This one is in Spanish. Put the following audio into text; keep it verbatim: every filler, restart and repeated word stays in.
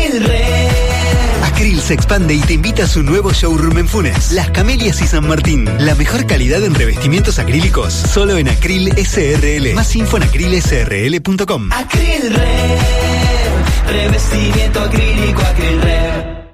Acril Red. Acril se expande y te invita a su nuevo showroom en Funes, Las Camelias y San Martín. La mejor calidad en revestimientos acrílicos, solo en Acril S R L. Más info en acril s r l punto com. Acril Red, revestimiento acrílico Acril Red.